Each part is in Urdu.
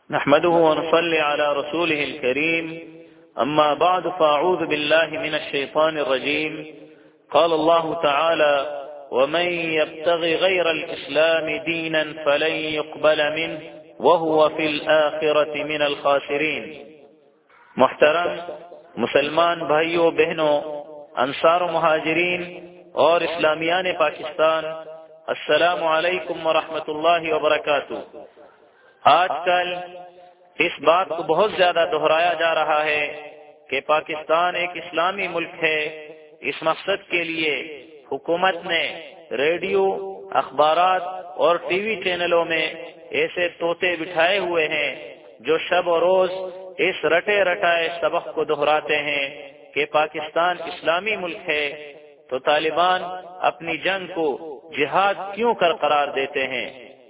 نحمده ونصلي على رسوله الكريم أما بعد فأعوذ بالله من الشيطان الرجيم قال الله تعالى ومن يبتغي غير الإسلام دينا فلن يقبل منه وهو في الآخرة من الخاسرين۔ محترم مسلمان بھائیوں بہنوں، انصار و مہاجرین اور اسلامیان پاکستان، السلام علیکم ورحمۃ اللہ وبرکاتہ۔ آج کل اس بات کو بہت زیادہ دہرایا جا رہا ہے کہ پاکستان ایک اسلامی ملک ہے۔ اس مقصد کے لیے حکومت نے ریڈیو، اخبارات اور ٹی وی چینلوں میں ایسے طوطے بٹھائے ہوئے ہیں جو شب و روز اس رٹے رٹائے سبق کو دہراتے ہیں کہ پاکستان اسلامی ملک ہے، تو طالبان اپنی جنگ کو جہاد کیوں کر قرار دیتے ہیں؟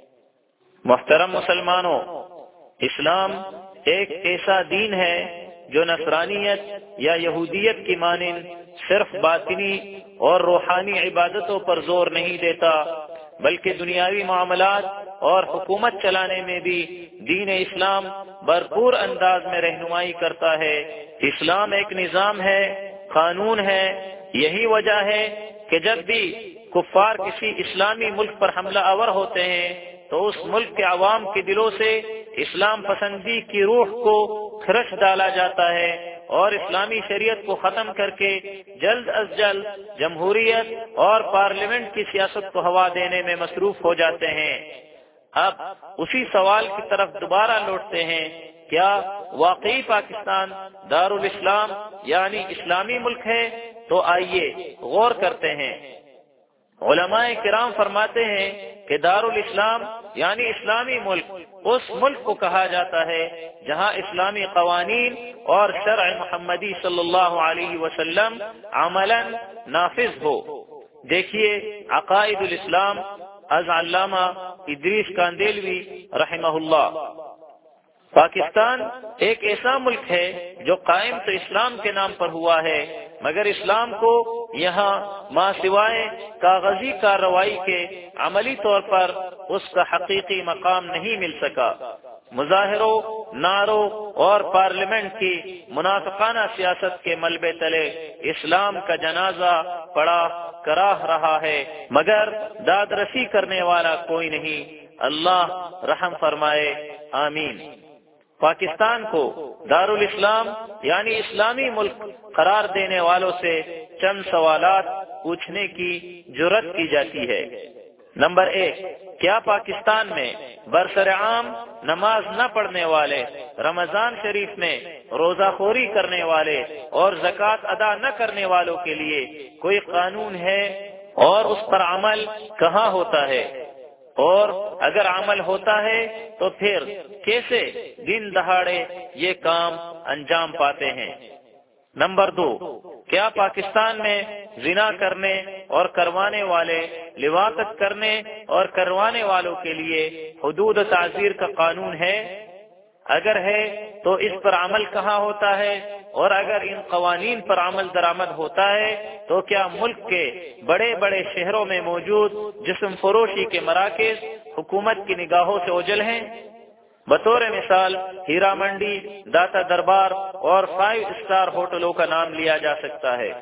محترم مسلمانوں، اسلام ایک ایسا دین ہے جو نصرانیت یا یہودیت کی مانند صرف باطنی اور روحانی عبادتوں پر زور نہیں دیتا، بلکہ دنیاوی معاملات اور حکومت چلانے میں بھی دین اسلام بھرپور انداز میں رہنمائی کرتا ہے۔ اسلام ایک نظام ہے، قانون ہے۔ یہی وجہ ہے کہ جب بھی کفار کسی اسلامی ملک پر حملہ آور ہوتے ہیں تو اس ملک کے عوام کے دلوں سے اسلام پسندی کی روح کو کھرچ ڈالا جاتا ہے اور اسلامی شریعت کو ختم کر کے جلد از جلد جمہوریت اور پارلیمنٹ کی سیاست کو ہوا دینے میں مصروف ہو جاتے ہیں۔ اب اسی سوال کی طرف دوبارہ لوٹتے ہیں، کیا واقعی پاکستان دارالاسلام یعنی اسلامی ملک ہے؟ تو آئیے غور کرتے ہیں۔ علماء کرام فرماتے ہیں کہ دارالاسلام یعنی اسلامی ملک اس ملک کو کہا جاتا ہے جہاں اسلامی قوانین اور شرع محمدی صلی اللہ علیہ وسلم عملاً نافذ ہو۔ دیکھیے عقائد الاسلام از علامہ ادریس کاندیلوی رحمہ اللہ۔ پاکستان ایک ایسا ملک ہے جو قائم تو اسلام کے نام پر ہوا ہے، مگر اسلام کو یہاں ما سوائے کاغذی کارروائی کے عملی طور پر اس کا حقیقی مقام نہیں مل سکا۔ مظاہروں، نعروں اور پارلیمنٹ کی منافقانہ سیاست کے ملبے تلے اسلام کا جنازہ پڑا کراہ رہا ہے، مگر داد رسی کرنے والا کوئی نہیں۔ اللہ رحم فرمائے، آمین۔ پاکستان کو دارالاسلام یعنی اسلامی ملک قرار دینے والوں سے چند سوالات پوچھنے کی جرات کی جاتی ہے۔ نمبر 1، کیا پاکستان میں برسرعام نماز نہ پڑھنے والے، رمضان شریف میں روزہ خوری کرنے والے اور زکوٰۃ ادا نہ کرنے والوں کے لیے کوئی قانون ہے اور اس پر عمل کہاں ہوتا ہے؟ اور اگر عمل ہوتا ہے تو پھر کیسے دن دہاڑے یہ کام انجام پاتے ہیں؟ نمبر 2، کیا پاکستان میں زنا کرنے اور کروانے والے، لواطت کرنے اور کروانے والوں کے لیے حدود تعزیر کا قانون ہے؟ اگر ہے تو اس پر عمل کہاں ہوتا ہے؟ اور اگر ان قوانین پر عمل درآمد ہوتا ہے تو کیا ملک کے بڑے بڑے شہروں میں موجود جسم فروشی کے مراکز حکومت کی نگاہوں سے اوجھل ہیں؟ بطور مثال ہیرا منڈی، داتا دربار اور 5 اسٹار ہوٹلوں کا نام لیا جا سکتا ہے۔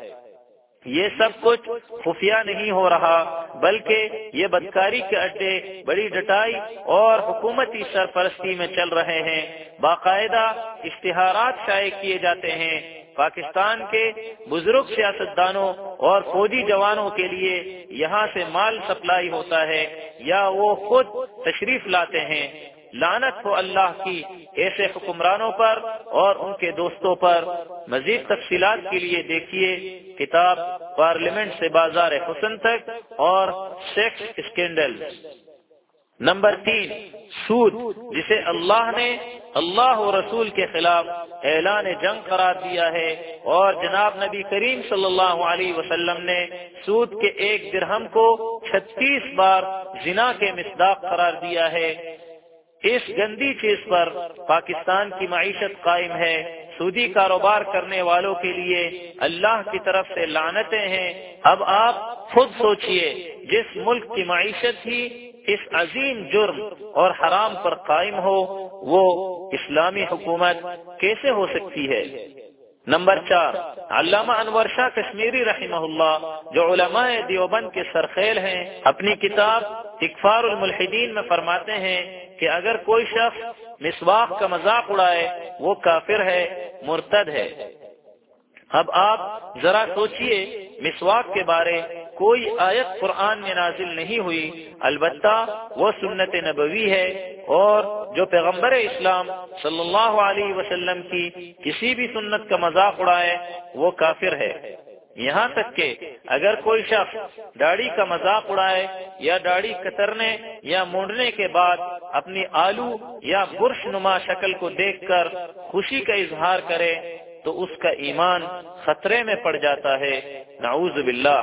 یہ سب کچھ خفیہ نہیں ہو رہا، بلکہ یہ بدکاری کے اڈے بڑی ڈٹائی اور حکومتی سرپرستی میں چل رہے ہیں۔ باقاعدہ اشتہارات شائع کیے جاتے ہیں۔ پاکستان کے بزرگ سیاستدانوں اور فوجی جوانوں کے لیے یہاں سے مال سپلائی ہوتا ہے یا وہ خود تشریف لاتے ہیں۔ لعنت ہو اللہ کی ایسے حکمرانوں پر اور ان کے دوستوں پر۔ مزید تفصیلات کے لیے دیکھیے کتاب پارلیمنٹ سے بازار حسن تک اور سیکس اسکینڈل۔ نمبر 3، سود، جسے اللہ نے اللہ و رسول کے خلاف اعلان جنگ قرار دیا ہے اور جناب نبی کریم صلی اللہ علیہ وسلم نے سود کے 1 درہم کو 36 بار زنا کے مصداق قرار دیا ہے۔ اس گندی چیز پر پاکستان کی معیشت قائم ہے۔ سودی کاروبار کرنے والوں کے لیے اللہ کی طرف سے لعنتیں ہیں۔ اب آپ خود سوچئے، جس ملک کی معیشت ہی اس عظیم جرم اور حرام پر قائم ہو، وہ اسلامی حکومت کیسے ہو سکتی ہے؟ نمبر 4، علامہ انور شاہ کشمیری رحمہ اللہ، جو علماء دیوبند کے سرخیل ہیں، اپنی کتاب اکفار الملحدین میں فرماتے ہیں کہ اگر کوئی شخص مسواک کا مذاق اڑائے وہ کافر ہے، مرتد ہے۔ اب آپ ذرا سوچئے، مسواک کے بارے کوئی آیت قرآن میں نازل نہیں ہوئی، البتہ وہ سنت نبوی ہے، اور جو پیغمبر اسلام صلی اللہ علیہ وسلم کی کسی بھی سنت کا مذاق اڑائے وہ کافر ہے۔ یہاں تک کہ اگر کوئی شخص داڑھی کا مذاق اڑائے یا داڑھی کترنے یا مونڈنے کے بعد اپنی آلو یا برش نما شکل کو دیکھ کر خوشی کا اظہار کرے تو اس کا ایمان خطرے میں پڑ جاتا ہے، نعوذ باللہ۔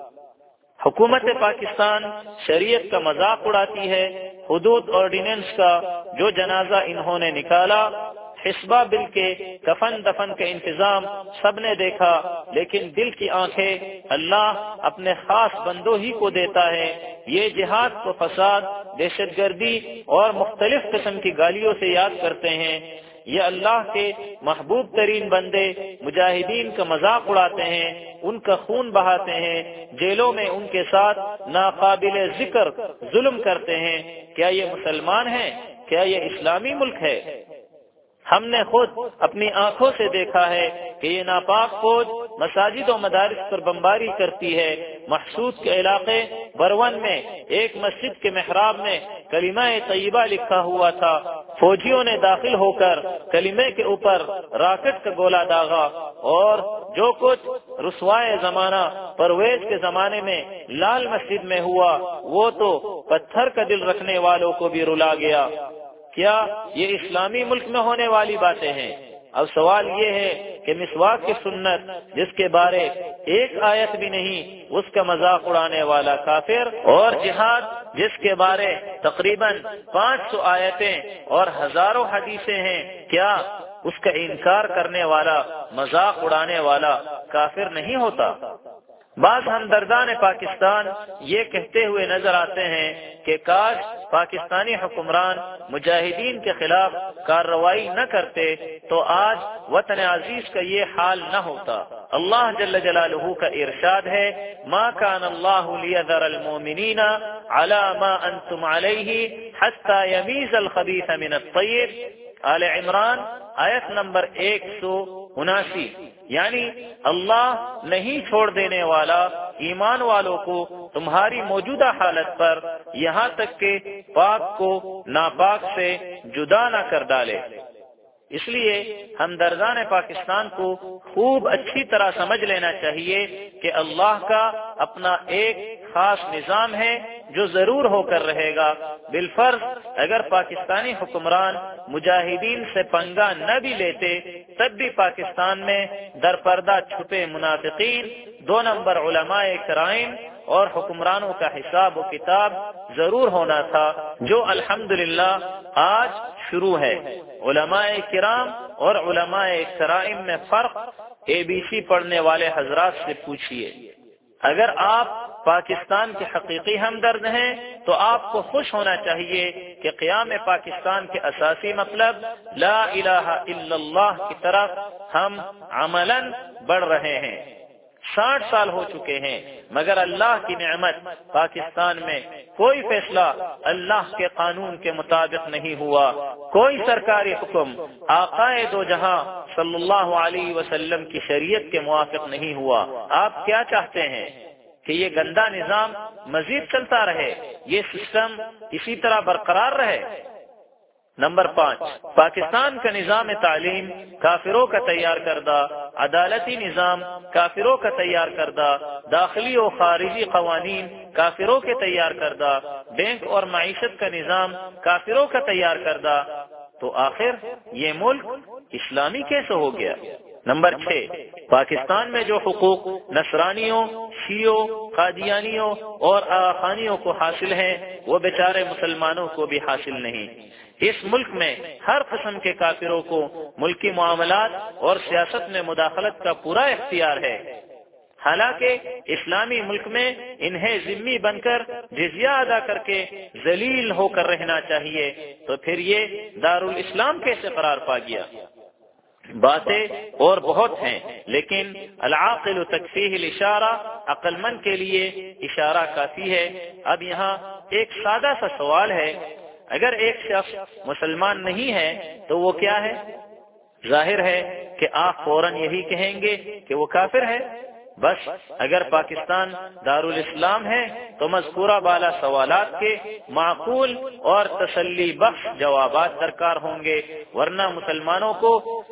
حکومت پاکستان شریعت کا مذاق اڑاتی ہے۔ حدود آرڈیننس کا جو جنازہ انہوں نے نکالا، حسبہ بل کے کفن دفن کا انتظام سب نے دیکھا، لیکن دل کی آنکھیں اللہ اپنے خاص بندوں ہی کو دیتا ہے۔ یہ جہاد کو فساد، دہشت گردی اور مختلف قسم کی گالیوں سے یاد کرتے ہیں۔ یہ اللہ کے محبوب ترین بندے مجاہدین کا مذاق اڑاتے ہیں، ان کا خون بہاتے ہیں، جیلوں میں ان کے ساتھ ناقابل ذکر ظلم کرتے ہیں۔ کیا یہ مسلمان ہیں؟ کیا یہ اسلامی ملک ہے؟ ہم نے خود اپنی آنکھوں سے دیکھا ہے کہ یہ ناپاک فوج مساجد و مدارس پر بمباری کرتی ہے۔ محسود کے علاقے برون میں ایک مسجد کے محراب میں کلمہ طیبہ لکھا ہوا تھا، فوجیوں نے داخل ہو کر کلمے کے اوپر راکٹ کا گولہ داغا، اور جو کچھ رسوائے زمانہ پرویز کے زمانے میں لال مسجد میں ہوا وہ تو پتھر کا دل رکھنے والوں کو بھی رلا گیا۔ کیا یہ اسلامی ملک میں ہونے والی باتیں ہیں؟ اب سوال یہ ہے کہ مسواک کی سنت جس کے بارے ایک آیت بھی نہیں، اس کا مذاق اڑانے والا کافر، اور جہاد جس کے بارے تقریباً 500 آیتیں اور ہزاروں حدیثیں ہیں، کیا اس کا انکار کرنے والا، مذاق اڑانے والا کافر نہیں ہوتا؟ بعض ہمدردان پاکستان یہ کہتے ہوئے نظر آتے ہیں کہ کاش پاکستانی حکمران مجاہدین کے خلاف کارروائی نہ کرتے تو آج وطن عزیز کا یہ حال نہ ہوتا۔ اللہ جل جلالہ کا ارشاد ہے، ما کان اللہ لیذر المؤمنین علی ما انتم علیہ حتی یمیز الخبیث من الطیب، آل عمران آیت نمبر 179۔ یعنی اللہ نہیں چھوڑ دینے والا ایمان والوں کو تمہاری موجودہ حالت پر، یہاں تک کہ پاک کو ناپاک سے جدا نہ کر ڈالے۔ اس لیے ہمدردان پاکستان کو خوب اچھی طرح سمجھ لینا چاہیے کہ اللہ کا اپنا ایک خاص نظام ہے جو ضرور ہو کر رہے گا۔ بالفرض اگر پاکستانی حکمران مجاہدین سے پنگا نہ بھی لیتے تب بھی پاکستان میں درپردہ چھپے منافقین، 2 نمبر علماء کرائم اور حکمرانوں کا حساب و کتاب ضرور ہونا تھا، جو الحمدللہ آج شروع ہے۔ علماء کرام اور علماء کرائم میں فرق ABC پڑھنے والے حضرات سے پوچھیے۔ اگر آپ پاکستان کے حقیقی ہمدرد ہیں تو آپ کو خوش ہونا چاہیے کہ قیام پاکستان کے اساسی مطلب لا الہ الا اللہ کی طرف ہم عملاً بڑھ رہے ہیں۔ 60 سال ہو چکے ہیں مگر اللہ کی نعمت پاکستان میں کوئی فیصلہ اللہ کے قانون کے مطابق نہیں ہوا، کوئی سرکاری حکم آقائے دو جہاں صلی اللہ علیہ وسلم کی شریعت کے موافق نہیں ہوا۔ آپ کیا چاہتے ہیں کہ یہ گندا نظام مزید چلتا رہے، یہ سسٹم اسی طرح برقرار رہے؟ نمبر 5، پاکستان کا نظام تعلیم کافروں کا تیار کردہ، عدالتی نظام کافروں کا تیار کردہ، داخلی و خارجی قوانین کافروں کے تیار کردہ، بینک اور معیشت کا نظام کافروں کا تیار کردہ، تو آخر یہ ملک اسلامی کیسے ہو گیا؟ نمبر 6، پاکستان میں جو حقوق نصرانیوں، شیعوں، قادیانیوں اور آخانیوں کو حاصل ہیں وہ بیچارے مسلمانوں کو بھی حاصل نہیں۔ اس ملک میں ہر قسم کے کافروں کو ملکی معاملات اور سیاست میں مداخلت کا پورا اختیار ہے۔ حالانکہ اسلامی ملک میں انہیں ذمہ بن کر جزیہ ادا کر کے ذلیل ہو کر رہنا چاہیے، تو پھر یہ دارالاسلام کیسے قرار پا گیا؟ باتیں اور بہت ہیں، لیکن العاقل تکفیہ الاشارہ، عقل مند کے لیے اشارہ کافی ہے۔ اب یہاں ایک سادہ سا سوال ہے، اگر ایک شخص مسلمان نہیں ہے تو وہ کیا ہے؟ ظاہر ہے کہ آپ فوراً یہی کہیں گے کہ وہ کافر ہے۔ بس اگر پاکستان دارالاسلام ہے تو مذکورہ بالا سوالات کے معقول اور تسلی بخش جوابات درکار ہوں گے، ورنہ مسلمانوں کو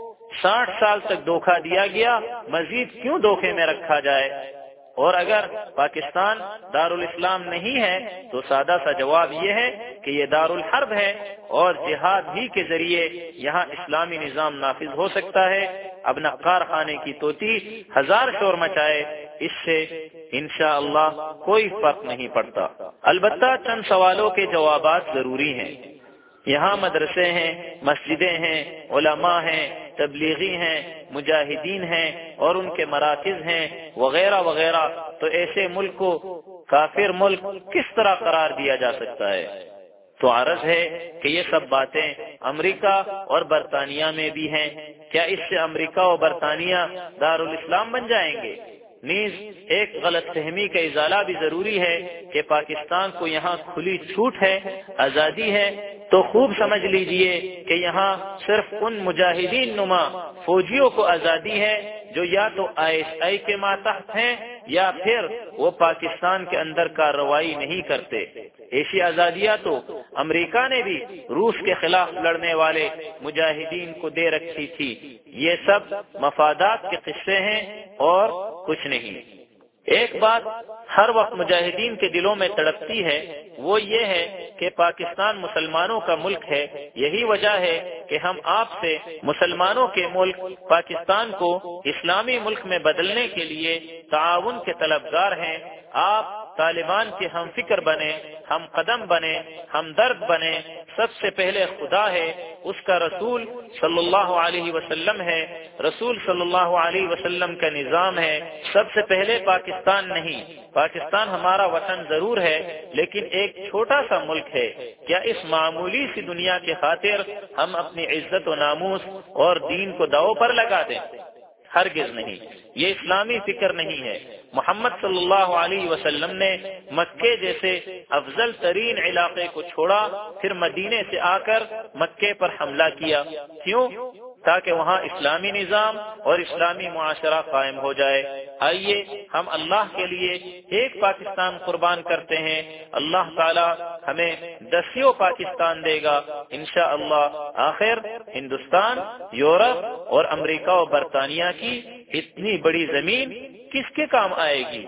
60 سال تک دھوکہ دیا گیا، مزید کیوں دھوکے میں رکھا جائے؟ اور اگر پاکستان دارالاسلام نہیں ہے تو سادہ سا جواب یہ ہے کہ یہ دارالحرب ہے، اور جہاد ہی کے ذریعے یہاں اسلامی نظام نافذ ہو سکتا ہے۔ اب نقار خانے کی طوطی ہزار شور مچائے، اس سے انشاءاللہ کوئی فرق نہیں پڑتا۔ البتہ چند سوالوں کے جوابات ضروری ہیں۔ یہاں مدرسے ہیں، مسجدیں ہیں، علماء ہیں، تبلیغی ہیں، مجاہدین ہیں اور ان کے مراکز ہیں وغیرہ وغیرہ، تو ایسے ملک کو کافر ملک کس طرح قرار دیا جا سکتا ہے؟ تو عرض ہے کہ یہ سب باتیں امریکہ اور برطانیہ میں بھی ہیں۔ کیا اس سے امریکہ اور برطانیہ دارالاسلام بن جائیں گے؟ نیز ایک غلط فہمی کا ازالہ بھی ضروری ہے کہ پاکستان کو یہاں کھلی چھوٹ ہے، آزادی ہے، تو خوب سمجھ لیجئے کہ یہاں صرف ان مجاہدین نما فوجیوں کو آزادی ہے جو یا تو ISI کے ماتحت ہیں یا پھر وہ پاکستان کے اندر کارروائی نہیں کرتے۔ ایسی آزادیاں تو امریکہ نے بھی روس کے خلاف لڑنے والے مجاہدین کو دے رکھی تھی۔ یہ سب مفادات کے قصے ہیں اور کچھ نہیں۔ ایک بات ہر وقت مجاہدین کے دلوں میں تڑپتی ہے، وہ یہ ہے کہ پاکستان مسلمانوں کا ملک ہے۔ یہی وجہ ہے کہ ہم آپ سے مسلمانوں کے ملک پاکستان کو اسلامی ملک میں بدلنے کے لیے تعاون کے طلبگار ہیں۔ آپ طالبان کے ہم فکر بنے، ہم قدم بنے، ہم درد بنے۔ سب سے پہلے خدا ہے، اس کا رسول صلی اللہ علیہ وسلم ہے، رسول صلی اللہ علیہ وسلم کا نظام ہے۔ سب سے پہلے پاکستان نہیں، پاکستان ہمارا وطن ضرور ہے لیکن ایک چھوٹا سا ملک ہے۔ کیا اس معمولی سی دنیا کے خاطر ہم اپنی عزت و ناموس اور دین کو داؤ پر لگا دیں؟ ہرگز نہیں، یہ اسلامی فکر نہیں ہے۔ محمد صلی اللہ علیہ وسلم نے مکے جیسے افضل ترین علاقے کو چھوڑا، پھر مدینے سے آ کر مکے پر حملہ کیا۔ کیوں؟ تاکہ وہاں اسلامی نظام اور اسلامی معاشرہ قائم ہو جائے۔ آئیے ہم اللہ کے لیے ایک پاکستان قربان کرتے ہیں، اللہ تعالی ہمیں 10 پاکستان دے گا انشاءاللہ۔ آخر ہندوستان، یورپ اور امریکہ اور برطانیہ کی اتنی بڑی زمین کس کے کام آئے گی؟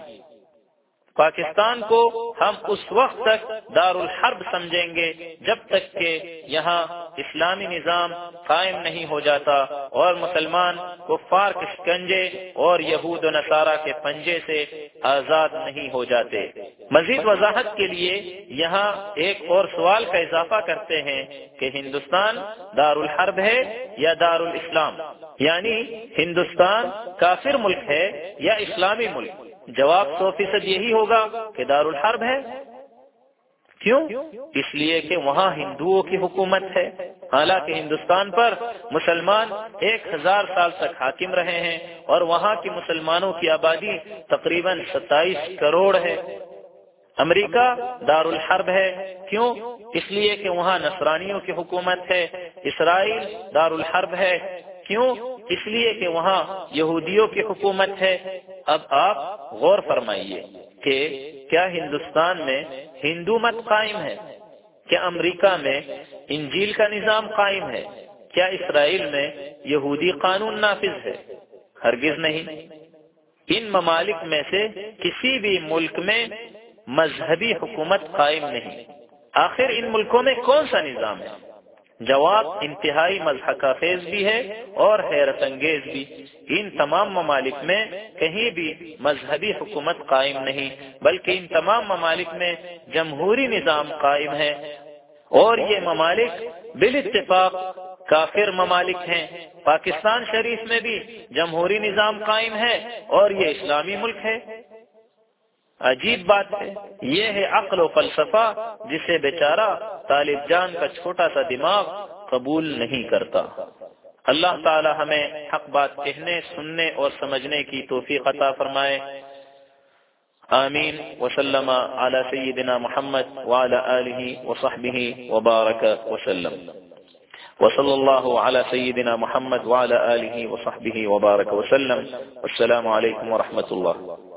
پاکستان کو ہم اس وقت تک دارالحرب سمجھیں گے جب تک کہ یہاں اسلامی نظام قائم نہیں ہو جاتا اور مسلمان کفار کے شکنجے اور یہود و نصارہ کے پنجے سے آزاد نہیں ہو جاتے۔ مزید وضاحت کے لیے یہاں ایک اور سوال کا اضافہ کرتے ہیں کہ ہندوستان دارالحرب ہے یا دارالاسلام، یعنی ہندوستان کافر ملک ہے یا اسلامی ملک؟ جواب 100% یہی ہوگا کہ دارالحرب ہے۔ کیوں؟ اس لیے کہ وہاں ہندوؤں کی حکومت ہے، حالانکہ ہندوستان پر مسلمان 1000 سال تک حاکم رہے ہیں اور وہاں کی مسلمانوں کی آبادی تقریباً 27 کروڑ ہے۔ امریکہ دارالحرب ہے، کیوں؟ اس لیے کہ وہاں نصرانیوں کی حکومت ہے۔ اسرائیل دارالحرب ہے، کیوں؟ اس لیے کہ وہاں یہودیوں کی حکومت ہے۔ اب آپ غور فرمائیے کہ کیا ہندوستان میں ہندو مت قائم ہے؟ کیا امریکہ میں انجیل کا نظام قائم ہے؟ کیا اسرائیل میں یہودی قانون نافذ ہے؟ ہرگز نہیں۔ ان ممالک میں سے کسی بھی ملک میں مذہبی حکومت قائم نہیں۔ آخر ان ملکوں میں کون سا نظام ہے؟ جواب انتہائی مضحکہ خیز بھی ہے اور حیرت انگیز بھی۔ ان تمام ممالک میں کہیں بھی مذہبی حکومت قائم نہیں، بلکہ ان تمام ممالک میں جمہوری نظام قائم ہے، اور یہ ممالک بالاتفاق کافر ممالک ہیں، پاکستان شریف میں بھی جمہوری نظام قائم ہے اور یہ اسلامی ملک ہے۔ عجیب بات ہے، یہ ہے عقل و فلسفہ جسے بیچارہ طالب جان کا چھوٹا سا دماغ قبول نہیں کرتا۔ اللہ تعالی ہمیں حق بات کہنے، سننے اور سمجھنے کی توفیق عطا فرمائے، آمین۔ وسلم علی سیدنا محمد وعلی آلہ وصحبہ وبارک وسلم، وصلی اللہ علی سیدنا محمد وعلی آلہ وصحبہ وبارک وسلم۔ السلام علیکم ورحمۃ اللہ۔